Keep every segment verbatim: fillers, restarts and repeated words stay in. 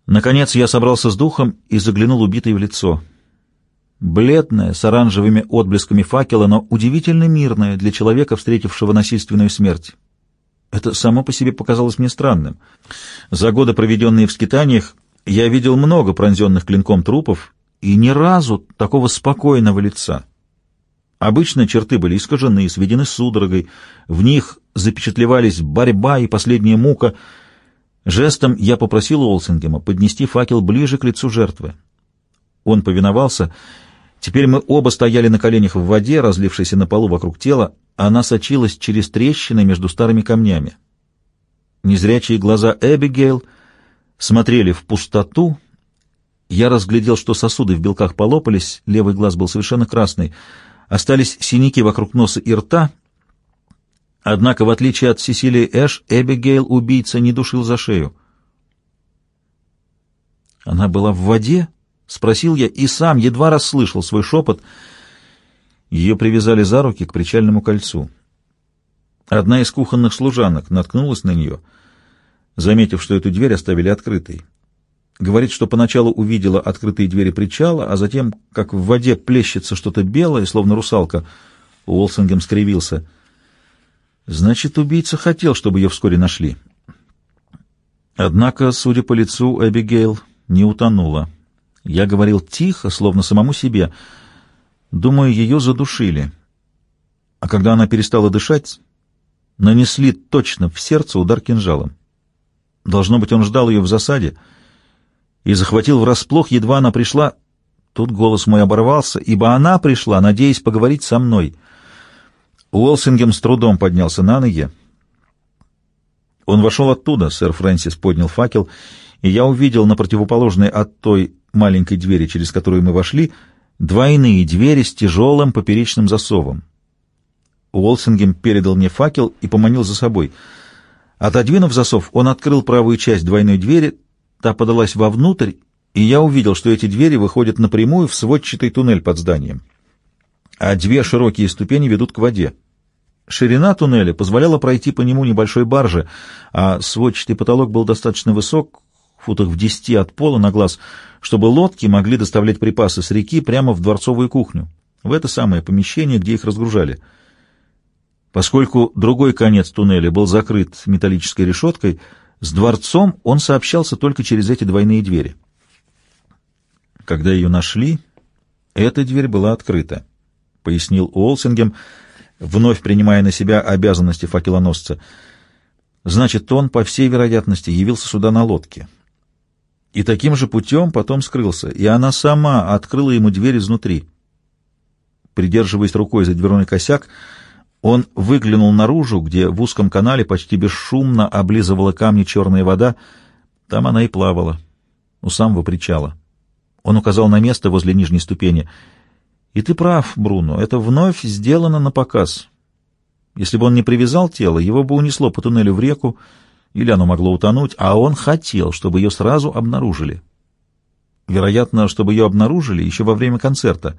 Наконец я собрался с духом и заглянул убитой в лицо. Бледная, с оранжевыми отблесками факела, но удивительно мирная для человека, встретившего насильственную смерть. Это само по себе показалось мне странным. За годы, проведенные в скитаниях, я видел много пронзенных клинком трупов и ни разу такого спокойного лица. Обычно черты были искажены, сведены судорогой, в них запечатлевались борьба и последняя мука. Жестом я попросил Уолсингема поднести факел ближе к лицу жертвы. Он повиновался. Теперь мы оба стояли на коленях в воде, разлившейся на полу вокруг тела. Она сочилась через трещины между старыми камнями. Незрячие глаза Эбигейл смотрели в пустоту. Я разглядел, что сосуды в белках полопались, левый глаз был совершенно красный. Остались синяки вокруг носа и рта. Однако, в отличие от Сесилии Эш, Эбигейл убийца не душил за шею. «Она была в воде?» — спросил я, и сам едва расслышал свой шепот. Ее привязали за руки к причальному кольцу. Одна из кухонных служанок наткнулась на нее, заметив, что эту дверь оставили открытой. Говорит, что поначалу увидела открытые двери причала, а затем, как в воде плещется что-то белое, словно русалка. Уолсингем скривился. Значит, убийца хотел, чтобы ее вскоре нашли. Однако, судя по лицу, Эбигейл не утонула. Я говорил тихо, словно самому себе. Думаю, ее задушили. А когда она перестала дышать, нанесли точно в сердце удар кинжалом. Должно быть, он ждал ее в засаде и захватил врасплох, едва она пришла. Тут голос мой оборвался, ибо она пришла, надеясь поговорить со мной. Уолсингем с трудом поднялся на ноги. Он вошел оттуда, сэр Фрэнсис поднял факел, и я увидел на противоположной от той маленькой двери, через которую мы вошли, двойные двери с тяжелым поперечным засовом. Уолсингем передал мне факел и поманил за собой. Отодвинув засов, он открыл правую часть двойной двери, та подалась вовнутрь, и я увидел, что эти двери выходят напрямую в сводчатый туннель под зданием, а две широкие ступени ведут к воде. Ширина туннеля позволяла пройти по нему небольшой барже, а сводчатый потолок был достаточно высок, футах в десяти от пола на глаз, чтобы лодки могли доставлять припасы с реки прямо в дворцовую кухню, в это самое помещение, где их разгружали. Поскольку другой конец туннеля был закрыт металлической решеткой, с дворцом он сообщался только через эти двойные двери. Когда ее нашли, эта дверь была открыта, — пояснил Уолсингем, вновь принимая на себя обязанности факелоносца. Значит, он, по всей вероятности, явился сюда на лодке. И таким же путем потом скрылся, и она сама открыла ему дверь изнутри. Придерживаясь рукой за дверной косяк, он выглянул наружу, где в узком канале почти бесшумно облизывала камни черная вода. Там она и плавала, у самого причала. Он указал на место возле нижней ступени. «И ты прав, Бруно, это вновь сделано на показ. Если бы он не привязал тело, его бы унесло по туннелю в реку, или оно могло утонуть, а он хотел, чтобы ее сразу обнаружили. Вероятно, чтобы ее обнаружили еще во время концерта».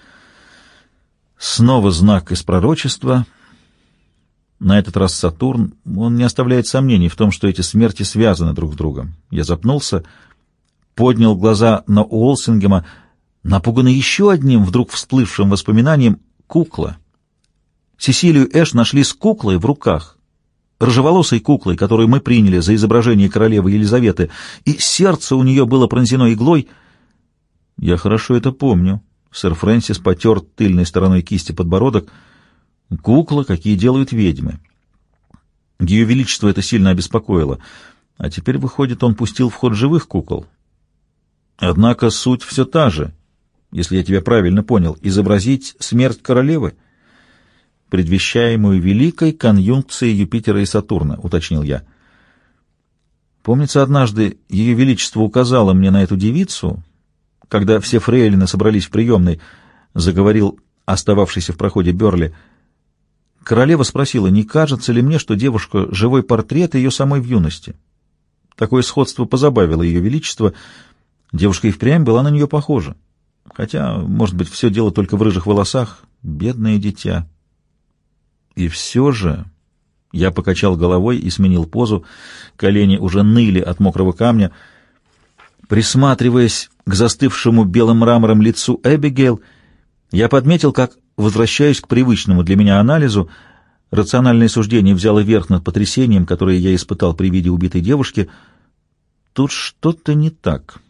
Снова знак из пророчества. На этот раз Сатурн. Он не оставляет сомнений в том, что эти смерти связаны друг с другом. Я запнулся, поднял глаза на Уолсингема, напуганный еще одним вдруг всплывшим воспоминанием — кукла. Сесилию Эш нашли с куклой в руках, рыжеволосой куклой, которую мы приняли за изображение королевы Елизаветы, и сердце у нее было пронзено иглой. Я хорошо это помню. Сэр Фрэнсис потер тыльной стороной кисти подбородок. Кукла, какие делают ведьмы. Ее величество это сильно обеспокоило. А теперь, выходит, он пустил в ход живых кукол. Однако суть все та же, если я тебя правильно понял, изобразить смерть королевы, предвещаемую великой конъюнкцией Юпитера и Сатурна, уточнил я. Помнится, однажды ее величество указало мне на эту девицу, когда все фрейлины собрались в приемной, заговорил остававшийся в проходе Бёрли. Королева спросила, не кажется ли мне, что девушка — живой портрет ее самой в юности. Такое сходство позабавило ее величество. Девушка и впрямь была на нее похожа. Хотя, может быть, все дело только в рыжих волосах. Бедное дитя. И все же... Я покачал головой и сменил позу. Колени уже ныли от мокрого камня. Присматриваясь к застывшему белым мрамором лицу Эбигейл, я подметил, как возвращаюсь к привычному для меня анализу. Рациональное суждение взяло верх над потрясением, которое я испытал при виде убитой девушки. Тут что-то не так.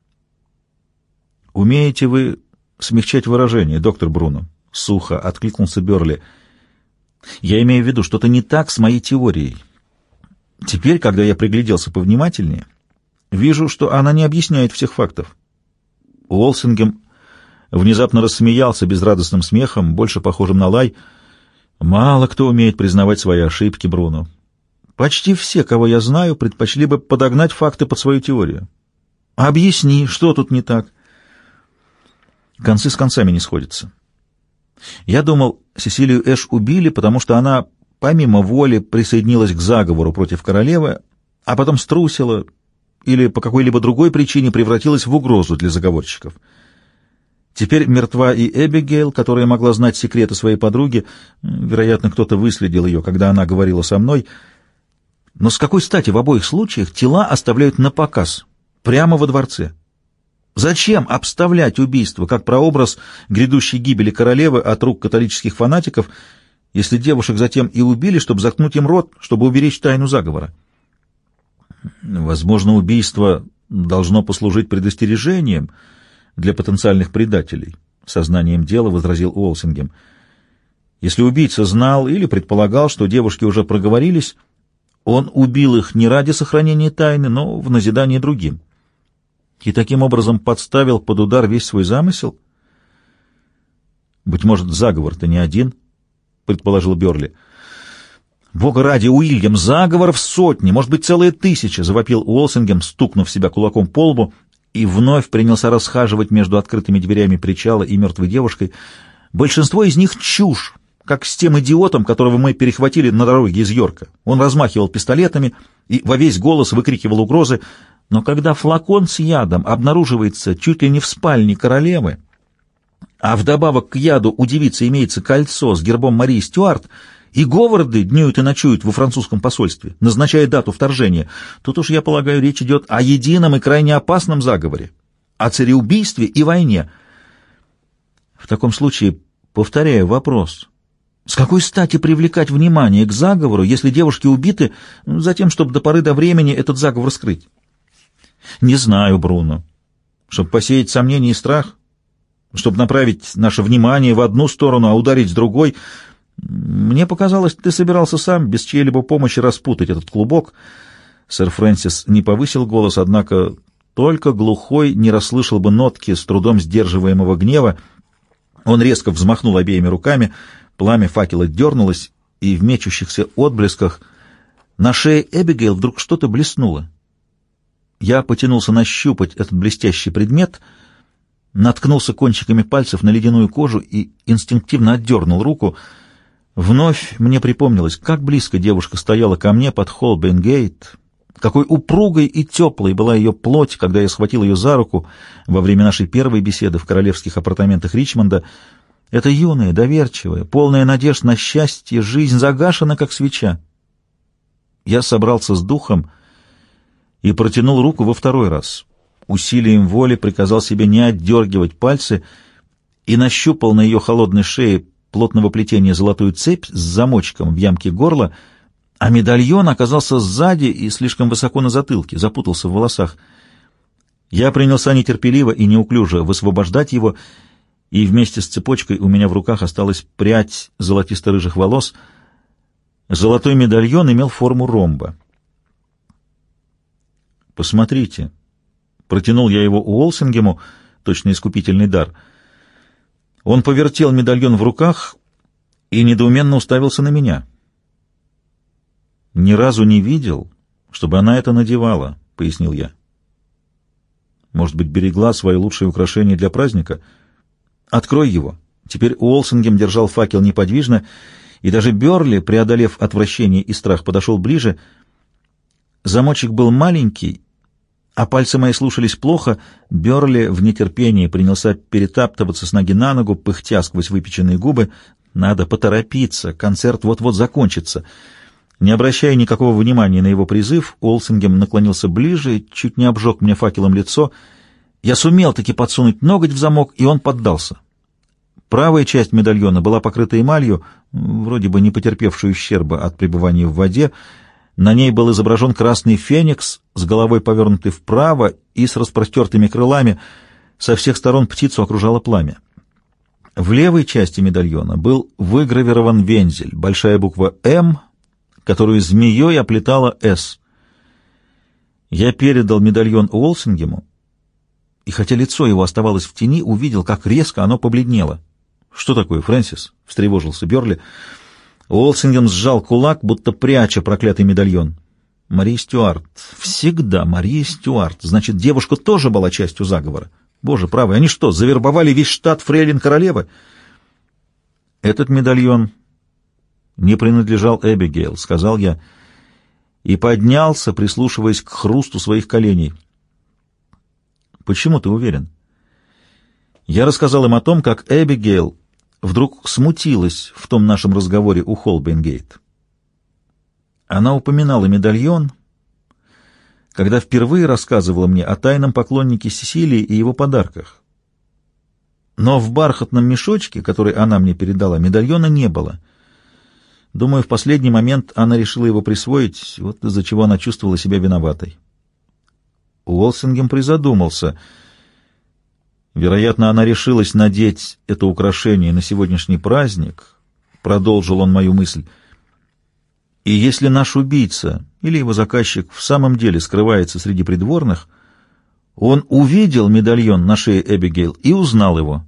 «Умеете вы смягчать выражение, доктор Бруно?» — сухо откликнулся Бёрли. «Я имею в виду, что-то не так с моей теорией. Теперь, когда я пригляделся повнимательнее, вижу, что она не объясняет всех фактов». Уолсингем внезапно рассмеялся безрадостным смехом, больше похожим на лай. «Мало кто умеет признавать свои ошибки, Бруно. Почти все, кого я знаю, предпочли бы подогнать факты под свою теорию. Объясни, что тут не так?» Концы с концами не сходятся. Я думал, Сесилию Эш убили, потому что она, помимо воли, присоединилась к заговору против королевы, а потом струсила или по какой-либо другой причине превратилась в угрозу для заговорщиков. Теперь мертва и Эбигейл, которая могла знать секреты своей подруги. Вероятно, кто-то выследил ее, когда она говорила со мной. Но с какой стати в обоих случаях тела оставляют на показ, прямо во дворце? Зачем обставлять убийство как прообраз грядущей гибели королевы от рук католических фанатиков, если девушек затем и убили, чтобы заткнуть им рот, чтобы уберечь тайну заговора? Возможно, убийство должно послужить предостережением для потенциальных предателей, сознанием дела возразил Уолсингем. Если убийца знал или предполагал, что девушки уже проговорились, он убил их не ради сохранения тайны, но в назидание другим. И таким образом подставил под удар весь свой замысел? Быть может, заговор-то не один, предположил Бёрли. Бога ради, Уильям, заговоров сотни, может быть, целые тысячи, завопил Уолсингем, стукнув себя кулаком по лбу, и вновь принялся расхаживать между открытыми дверями причала и мертвой девушкой. Большинство из них чушь, как с тем идиотом, которого мы перехватили на дороге из Йорка. Он размахивал пистолетами и во весь голос выкрикивал угрозы. Но когда флакон с ядом обнаруживается чуть ли не в спальне королевы, а вдобавок к яду у девицы имеется кольцо с гербом Марии Стюарт, и Говарды днюют и ночуют во французском посольстве, назначая дату вторжения, тут уж, я полагаю, речь идет о едином и крайне опасном заговоре, о цареубийстве и войне. В таком случае, повторяю вопрос, с какой стати привлекать внимание к заговору, если девушки убиты, затем, чтобы до поры до времени этот заговор скрыть? Не знаю, Бруно. Чтобы посеять сомнения и страх? Чтобы направить наше внимание в одну сторону, а ударить с другой? Мне показалось, ты собирался сам, без чьей-либо помощи, распутать этот клубок. Сэр Фрэнсис не повысил голос, однако только глухой не расслышал бы нотки с трудом сдерживаемого гнева. Он резко взмахнул обеими руками, пламя факела дернулось, и в мечущихся отблесках на шее Эбигейл вдруг что-то блеснуло. Я потянулся нащупать этот блестящий предмет, наткнулся кончиками пальцев на ледяную кожу и инстинктивно отдернул руку. Вновь мне припомнилось, как близко девушка стояла ко мне под Холбейн-гейт, какой упругой и теплой была ее плоть, когда я схватил ее за руку во время нашей первой беседы в королевских апартаментах Ричмонда. Эта юная, доверчивая, полная надежд на счастье, жизнь загашена, как свеча. Я собрался с духом и протянул руку во второй раз. Усилием воли приказал себе не отдергивать пальцы и нащупал на ее холодной шее плотного плетения золотую цепь с замочком в ямке горла, а медальон оказался сзади и слишком высоко на затылке, запутался в волосах. Я принялся нетерпеливо и неуклюже высвобождать его, и вместе с цепочкой у меня в руках осталась прядь золотисто-рыжих волос. Золотой медальон имел форму ромба. «Посмотрите», — протянул я его Уолсингему, точно искупительный дар. Он повертел медальон в руках и недоуменно уставился на меня. «Ни разу не видел, чтобы она это надевала», — пояснил я. «Может быть, берегла свое лучшее украшение для праздника? Открой его». Теперь Уолсингем держал факел неподвижно, и даже Бёрли, преодолев отвращение и страх, подошел ближе. Замочек был маленький, а пальцы мои слушались плохо. Бёрли в нетерпении принялся перетаптываться с ноги на ногу, пыхтя сквозь выпеченные губы. Надо поторопиться, концерт вот-вот закончится. Не обращая никакого внимания на его призыв, Уолсингем наклонился ближе и чуть не обжег мне факелом лицо. Я сумел таки подсунуть ноготь в замок, и он поддался. Правая часть медальона была покрыта эмалью, вроде бы не потерпевшей ущерба от пребывания в воде. На ней был изображен красный феникс с головой повернутой вправо и с распростертыми крылами. Со всех сторон птицу окружало пламя. В левой части медальона был выгравирован вензель, большая буква «М», которую змеей оплетала «С». Я передал медальон Уолсингему, и хотя лицо его оставалось в тени, увидел, как резко оно побледнело. «Что такое, Фрэнсис?» — встревожился Бёрли. Уолсингем сжал кулак, будто пряча проклятый медальон. «Мария Стюарт. Всегда Мария Стюарт. Значит, девушка тоже была частью заговора. Боже правый, они что, завербовали весь штат фрейлин королевы?» «Этот медальон не принадлежал Эбигейл», — сказал я, и поднялся, прислушиваясь к хрусту своих коленей. «Почему ты уверен?» Я рассказал им о том, как Эбигейл вдруг смутилась в том нашем разговоре у Холбейн-гейт. Она упоминала медальон, когда впервые рассказывала мне о тайном поклоннике Сесилии и его подарках. Но в бархатном мешочке, который она мне передала, медальона не было. Думаю, в последний момент она решила его присвоить, вот из-за чего она чувствовала себя виноватой. Уолсингем призадумался. Вероятно, она решилась надеть это украшение на сегодняшний праздник, продолжил он мою мысль. И если наш убийца или его заказчик в самом деле скрывается среди придворных, он увидел медальон на шее Эбигейл и узнал его.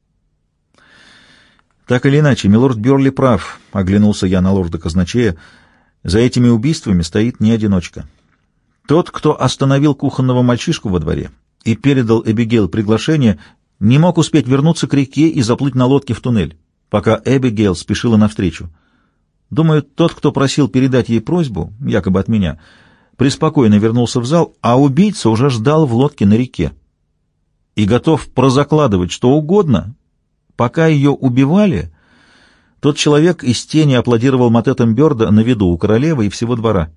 Так или иначе, милорд Бёрли прав, — оглянулся я на лорда-казначея. За этими убийствами стоит не одиночка. Тот, кто остановил кухонного мальчишку во дворе и передал Эбигейл приглашение, не мог успеть вернуться к реке и заплыть на лодке в туннель, пока Эбигейл спешила навстречу. Думаю, тот, кто просил передать ей просьбу, якобы от меня, преспокойно вернулся в зал, а убийца уже ждал в лодке на реке и готов прозакладывать что угодно. Пока ее убивали, тот человек из тени аплодировал мотетом Бёрда на виду у королевы и всего двора.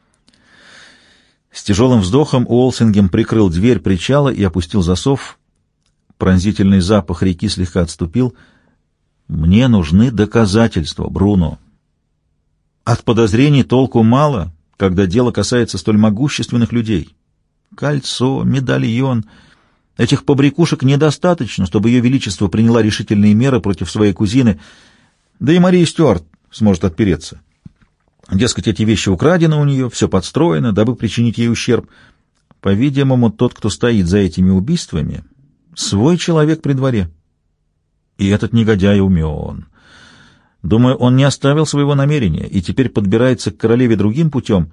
С тяжелым вздохом Уолсингем прикрыл дверь причала и опустил засов. Пронзительный запах реки слегка отступил. «Мне нужны доказательства, Бруно. От подозрений толку мало, когда дело касается столь могущественных людей. Кольцо, медальон. Этих побрякушек недостаточно, чтобы ее величество приняла решительные меры против своей кузины, да и Мария Стюарт сможет отпереться. Дескать, эти вещи украдены у нее, все подстроено, дабы причинить ей ущерб. По-видимому, тот, кто стоит за этими убийствами, свой человек при дворе. И этот негодяй умен. Думаю, он не оставил своего намерения и теперь подбирается к королеве другим путем.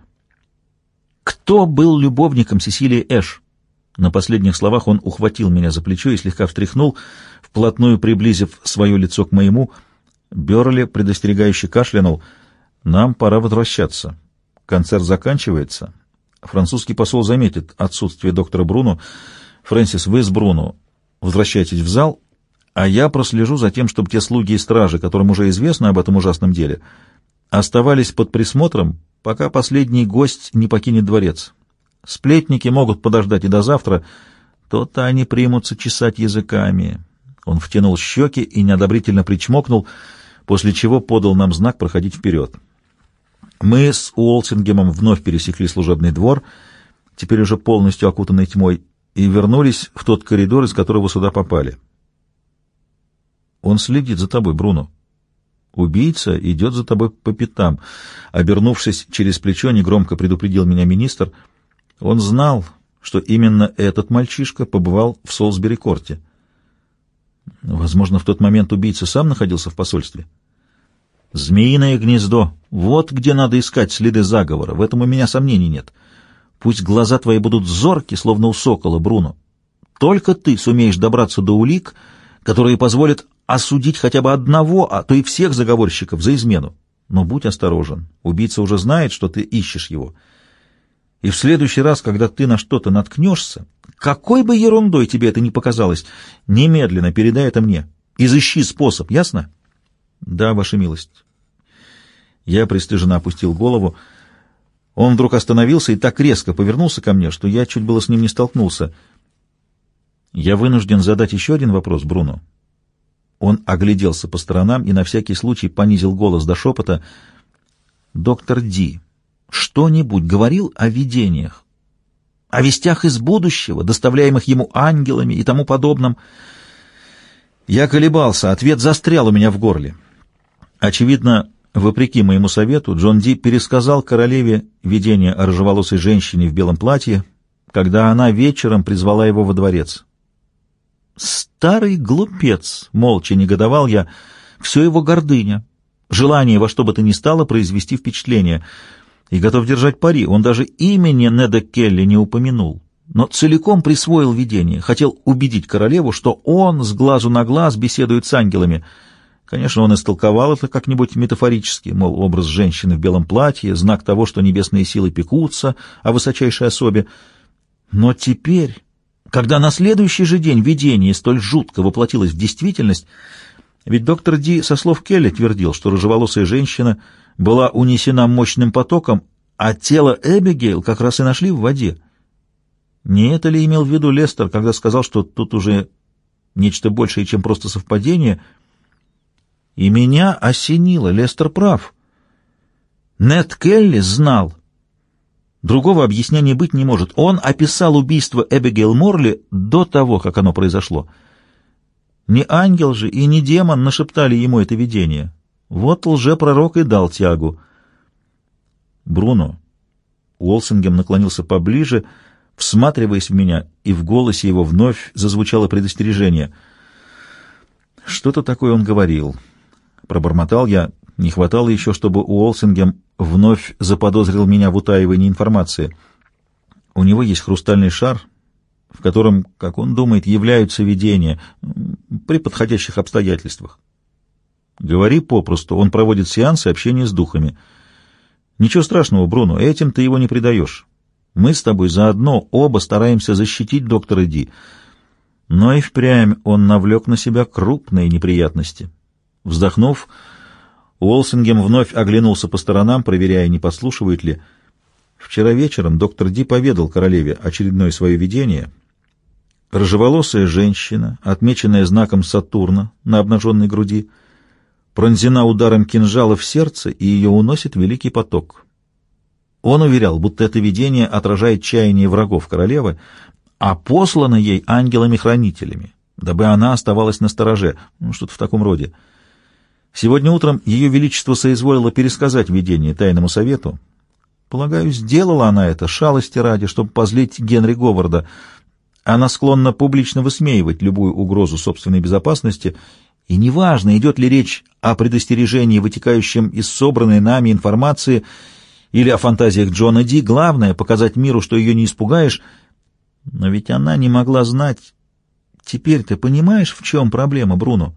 Кто был любовником Сесилии Эш?» На последних словах он ухватил меня за плечо и слегка встряхнул, вплотную приблизив свое лицо к моему. Бёрли предостерегающе кашлянул. «Нам пора возвращаться. Концерт заканчивается. Французский посол заметит отсутствие доктора Бруно. Фрэнсис, вы с Бруно возвращайтесь в зал, а я прослежу за тем, чтобы те слуги и стражи, которым уже известно об этом ужасном деле, оставались под присмотром, пока последний гость не покинет дворец. Сплетники могут подождать и до завтра, то-то они примутся чесать языками». Он втянул щеки и неодобрительно причмокнул, после чего подал нам знак проходить вперед. Мы с Уолсингемом вновь пересекли служебный двор, теперь уже полностью окутанный тьмой, и вернулись в тот коридор, из которого сюда попали. «Он следит за тобой, Бруно. Убийца идет за тобой по пятам». Обернувшись через плечо, негромко предупредил меня министр. Он знал, что именно этот мальчишка побывал в Солсбери-корте. Возможно, в тот момент убийца сам находился в посольстве. «Змеиное гнездо. Вот где надо искать следы заговора. В этом у меня сомнений нет. Пусть глаза твои будут зорки, словно у сокола, Бруно. Только ты сумеешь добраться до улик, которые позволят осудить хотя бы одного, а то и всех заговорщиков за измену. Но будь осторожен. Убийца уже знает, что ты ищешь его. И в следующий раз, когда ты на что-то наткнешься, какой бы ерундой тебе это ни показалось, немедленно передай это мне. Изыщи способ, ясно?» «Да, ваша милость». Я пристыженно опустил голову. Он вдруг остановился и так резко повернулся ко мне, что я чуть было с ним не столкнулся. «Я вынужден задать еще один вопрос, Бруно». Он огляделся по сторонам и на всякий случай понизил голос до шепота. «Доктор Ди что-нибудь говорил о видениях, о вестях из будущего, доставляемых ему ангелами и тому подобном?» Я колебался, ответ застрял у меня в горле. Очевидно, вопреки моему совету, Джон Ди пересказал королеве видение о рыжеволосой женщине в белом платье, когда она вечером призвала его во дворец. «Старый глупец!» — молча негодовал я. «Все его гордыня, желание во что бы то ни стало произвести впечатление. И готов держать пари, он даже имени Неда Келли не упомянул, но целиком присвоил видение, хотел убедить королеву, что он с глазу на глаз беседует с ангелами. Конечно, он истолковал это как-нибудь метафорически, мол, образ женщины в белом платье — знак того, что небесные силы пекутся о высочайшей особе. Но теперь, когда на следующий же день видение столь жутко воплотилось в действительность, ведь доктор Ди со слов Келли твердил, что рыжеволосая женщина была унесена мощным потоком, а тело Эбигейл как раз и нашли в воде. Не это ли имел в виду Лестер, когда сказал, что тут уже нечто большее, чем просто совпадение? И меня осенило, Лестер прав. Нед Келли знал. Другого объяснения быть не может. Он описал убийство Эбигейл Морли до того, как оно произошло. Не ангел же и не демон нашептали ему это видение. Вот лжепророк и дал тягу. Бруно. Уолсингем наклонился поближе, всматриваясь в меня, и в голосе его вновь зазвучало предостережение. Что-то такое он говорил. Пробормотал я. Не хватало еще, чтобы Уолсингем вновь заподозрил меня в утаивании информации. У него есть хрустальный шар, в котором, как он думает, являются видения при подходящих обстоятельствах. Говори попросту, он проводит сеансы общения с духами. Ничего страшного, Бруно, этим ты его не предаешь. Мы с тобой заодно оба стараемся защитить доктора Ди. Но и впрямь он навлек на себя крупные неприятности. Вздохнув, Уолсингем вновь оглянулся по сторонам, проверяя, не подслушивают ли. Вчера вечером доктор Ди поведал королеве очередное свое видение. Рыжеволосая женщина, отмеченная знаком Сатурна на обнаженной груди, пронзена ударом кинжала в сердце, и ее уносит великий поток. Он уверял, будто это видение отражает чаяние врагов королевы, а послано ей ангелами-хранителями, дабы она оставалась настороже, ну, что-то в таком роде. Сегодня утром ее величество соизволило пересказать видение тайному совету. Полагаю, сделала она это шалости ради, чтобы позлить Генри Говарда. Она склонна публично высмеивать любую угрозу собственной безопасности, и неважно, идет ли речь о предостережении, вытекающем из собранной нами информации, или о фантазиях Джона Ди, главное — показать миру, что ее не испугаешь. Но ведь она не могла знать. Теперь ты понимаешь, в чем проблема, Бруно?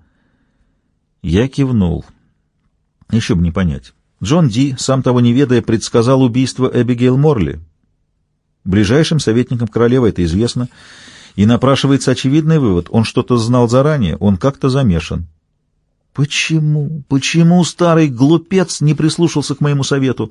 Я кивнул. Еще бы не понять. Джон Ди, сам того не ведая, предсказал убийство Эбигейл Морли. Ближайшим советникам королевы это известно, и напрашивается очевидный вывод. Он что-то знал заранее, он как-то замешан. Почему? Почему старый глупец не прислушался к моему совету?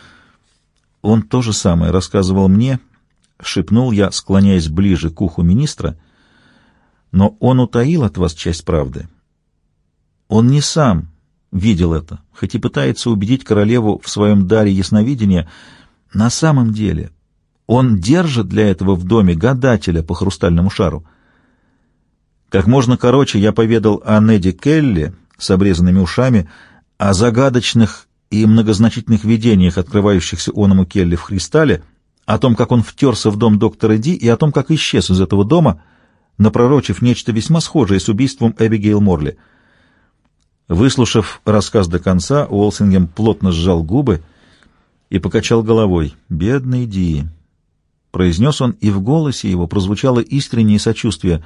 Он то же самое рассказывал мне, шепнул я, склоняясь ближе к уху министра, но он утаил от вас часть правды. Он не сам видел это, хоть и пытается убедить королеву в своем даре ясновидения. На самом деле он держит для этого в доме гадателя по хрустальному шару. Как можно короче я поведал о Неде Келли с обрезанными ушами, о загадочных и многозначительных видениях, открывающихся оному Келли в Христале, о том, как он втерся в дом доктора Ди, и о том, как исчез из этого дома, напророчив нечто весьма схожее с убийством Эбигейл Морли. Выслушав рассказ до конца, Уолсингем плотно сжал губы и покачал головой. «Бедный Ди!» — произнес он, и в голосе его прозвучало искреннее сочувствие.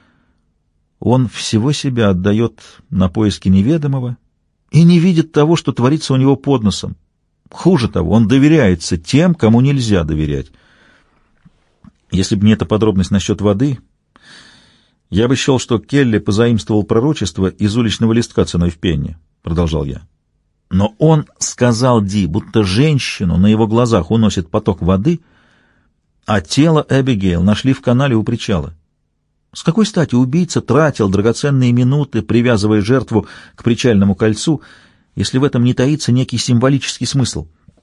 Он всего себя отдает на поиски неведомого и не видит того, что творится у него под носом. Хуже того, он доверяется тем, кому нельзя доверять. Если бы не эта подробность насчет воды, я бы счел, что Келли позаимствовал пророчество из уличного листка ценой в пенни, — продолжал я. Но он сказал Ди, будто женщину на его глазах уносит поток воды, а тело Эбигейл нашли в канале у причала. С какой стати убийца тратил драгоценные минуты, привязывая жертву к причальному кольцу, если в этом не таится некий символический смысл?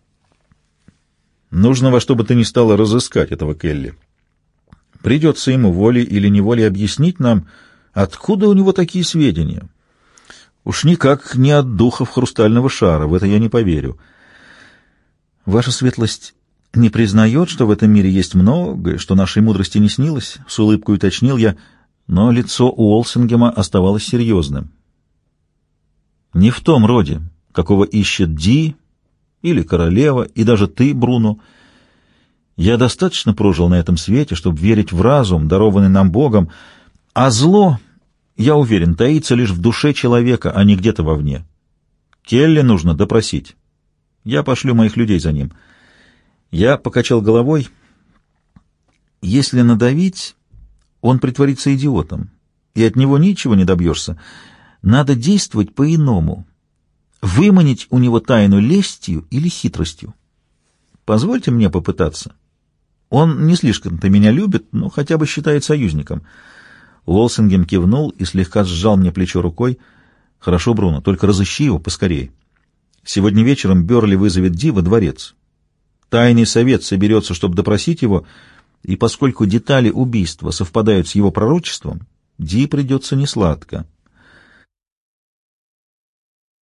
Нужно во что бы то ни стало разыскать этого Келли. Придется ему волей или неволей объяснить нам, откуда у него такие сведения. Уж никак не от духов хрустального шара, в это я не поверю. Ваша светлость не признает, что в этом мире есть многое, что нашей мудрости не снилось? С улыбкой уточнил я, но лицо Уолсингема оставалось серьезным. Не в том роде, какого ищет Ди или королева, и даже ты, Бруно. Я достаточно прожил на этом свете, чтобы верить в разум, дарованный нам Богом, а зло, я уверен, таится лишь в душе человека, а не где-то вовне. Келли нужно допросить. Я пошлю моих людей за ним. Я покачал головой. Если надавить, он притворится идиотом, и от него ничего не добьешься. Надо действовать по-иному. Выманить у него тайну лестью или хитростью. Позвольте мне попытаться. Он не слишком-то меня любит, но хотя бы считает союзником. Уолсингем кивнул и слегка сжал мне плечо рукой. Хорошо, Бруно, только разыщи его поскорей. Сегодня вечером Бёрли вызовет Ди во дворец. Тайный совет соберется, чтобы допросить его, и поскольку детали убийства совпадают с его пророчеством, Ди придется несладко.